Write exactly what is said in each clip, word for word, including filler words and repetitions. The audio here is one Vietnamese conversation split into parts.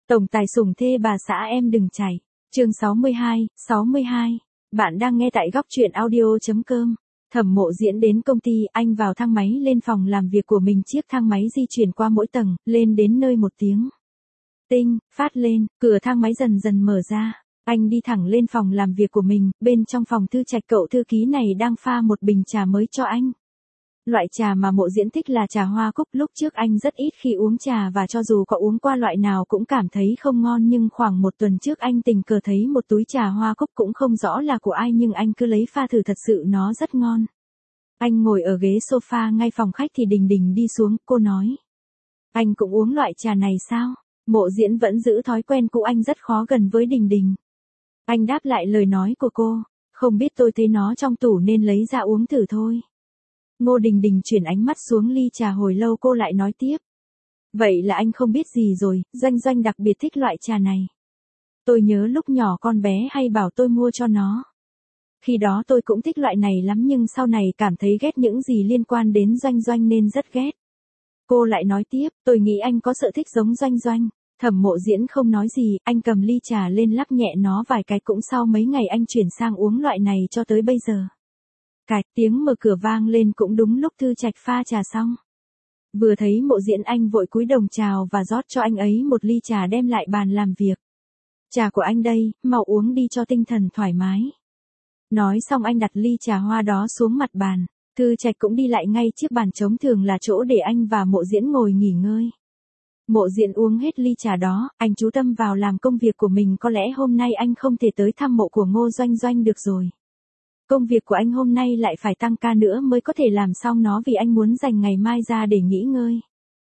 Tổng tài sủng thê bà xã em đừng chạy. Chương sáu mươi hai, sáu mươi hai. Bạn đang nghe tại góc truyện audio chấm com. Thẩm Mộ Diễn đến công ty, anh vào thang máy lên phòng làm việc của mình, chiếc thang máy di chuyển qua mỗi tầng, lên đến nơi một tiếng tinh phát lên, cửa thang máy dần dần mở ra. Anh đi thẳng lên phòng làm việc của mình, bên trong phòng Thư Trạch cậu thư ký này đang pha một bình trà mới cho anh. Loại trà mà Mộ Diễn thích là trà hoa cúc, lúc trước anh rất ít khi uống trà và cho dù có uống qua loại nào cũng cảm thấy không ngon, nhưng khoảng một tuần trước anh tình cờ thấy một túi trà hoa cúc, cũng không rõ là của ai nhưng anh cứ lấy pha thử, thật sự nó rất ngon. Anh ngồi ở ghế sofa ngay phòng khách thì Đình Đình đi xuống, cô nói: Anh cũng uống loại trà này sao? Mộ Diễn vẫn giữ thói quen cũ, anh rất khó gần với Đình Đình. Anh đáp lại lời nói của cô: Không biết, tôi thấy nó trong tủ nên lấy ra uống thử thôi. Ngô Đình Đình chuyển ánh mắt xuống ly trà hồi lâu, cô lại nói tiếp: Vậy là anh không biết gì rồi, Doanh Doanh đặc biệt thích loại trà này. Tôi nhớ lúc nhỏ con bé hay bảo tôi mua cho nó. Khi đó tôi cũng thích loại này lắm nhưng sau này cảm thấy ghét những gì liên quan đến Doanh Doanh nên rất ghét. Cô lại nói tiếp: Tôi nghĩ anh có sở thích giống Doanh Doanh. Thẩm Mộ Diễn không nói gì, anh cầm ly trà lên lắc nhẹ nó vài cái, cũng sau mấy ngày anh chuyển sang uống loại này cho tới bây giờ. Cạch, tiếng mở cửa vang lên cũng đúng lúc Thư Trạch pha trà xong. Vừa thấy Mộ Diễn anh vội cúi đồng chào và rót cho anh ấy một ly trà đem lại bàn làm việc. Trà của anh đây, mau uống đi cho tinh thần thoải mái. Nói xong anh đặt ly trà hoa đó xuống mặt bàn. Thư Trạch cũng đi lại ngay chiếc bàn trống thường là chỗ để anh và Mộ Diễn ngồi nghỉ ngơi. Mộ Diễn uống hết ly trà đó, anh chú tâm vào làm công việc của mình, có lẽ hôm nay anh không thể tới thăm mộ của Ngô Doanh Doanh được rồi. Công việc của anh hôm nay lại phải tăng ca nữa mới có thể làm xong nó, vì anh muốn dành ngày mai ra để nghỉ ngơi.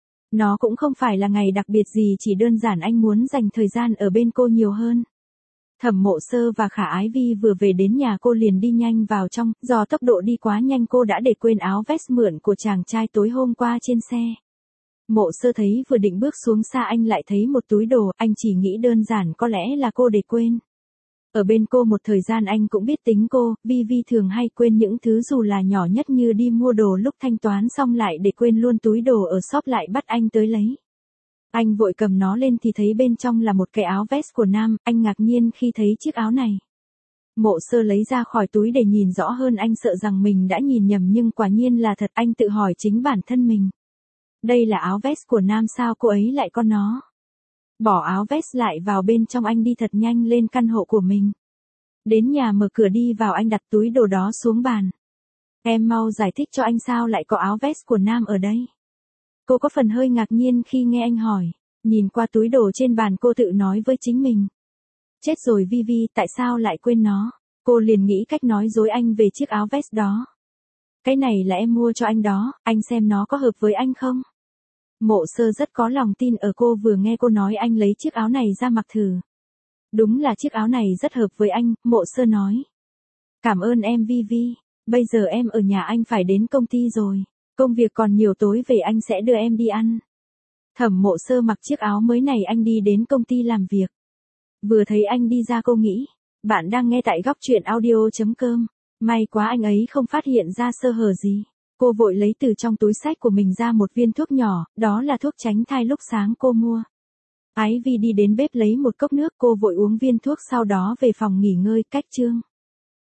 Nó cũng không phải là ngày đặc biệt gì, chỉ đơn giản anh muốn dành thời gian ở bên cô nhiều hơn. Thẩm Mộ Sơ và Khả Ái Vi vừa về đến nhà, cô liền đi nhanh vào trong, do tốc độ đi quá nhanh cô đã để quên áo vest mượn của chàng trai tối hôm qua trên xe. Mộ Sơ thấy vừa định bước xuống xa anh lại thấy một túi đồ, anh chỉ nghĩ đơn giản có lẽ là cô để quên. Ở bên cô một thời gian anh cũng biết tính cô, Vi Vi thường hay quên những thứ dù là nhỏ nhất, như đi mua đồ lúc thanh toán xong lại để quên luôn túi đồ ở shop, lại bắt anh tới lấy. Anh vội cầm nó lên thì thấy bên trong là một cái áo vest của nam, anh ngạc nhiên khi thấy chiếc áo này. Mộ Sơ lấy ra khỏi túi để nhìn rõ hơn, anh sợ rằng mình đã nhìn nhầm nhưng quả nhiên là thật, anh tự hỏi chính bản thân mình. Đây là áo vest của nam sao cô ấy lại có nó? Bỏ áo vest lại vào bên trong, anh đi thật nhanh lên căn hộ của mình. Đến nhà mở cửa đi vào, anh đặt túi đồ đó xuống bàn. Em mau giải thích cho anh sao lại có áo vest của nam ở đây. Cô có phần hơi ngạc nhiên khi nghe anh hỏi. Nhìn qua túi đồ trên bàn cô tự nói với chính mình: Chết rồi Vi Vi, tại sao lại quên nó? Cô liền nghĩ cách nói dối anh về chiếc áo vest đó. Cái này là em mua cho anh đó, anh xem nó có hợp với anh không? Mộ Sơ rất có lòng tin ở cô, vừa nghe cô nói anh lấy chiếc áo này ra mặc thử. Đúng là chiếc áo này rất hợp với anh, Mộ Sơ nói. Cảm ơn em Vi Vi, bây giờ em ở nhà, anh phải đến công ty rồi. Công việc còn nhiều, tối về anh sẽ đưa em đi ăn. Thẩm Mộ Sơ mặc chiếc áo mới này anh đi đến công ty làm việc. Vừa thấy anh đi ra cô nghĩ, bạn đang nghe tại góc truyện audio chấm com. May quá anh ấy không phát hiện ra sơ hở gì. Cô vội lấy từ trong túi xách của mình ra một viên thuốc nhỏ, đó là thuốc tránh thai lúc sáng cô mua. Ái Vi đi đến bếp lấy một cốc nước, cô vội uống viên thuốc sau đó về phòng nghỉ ngơi. Cách chương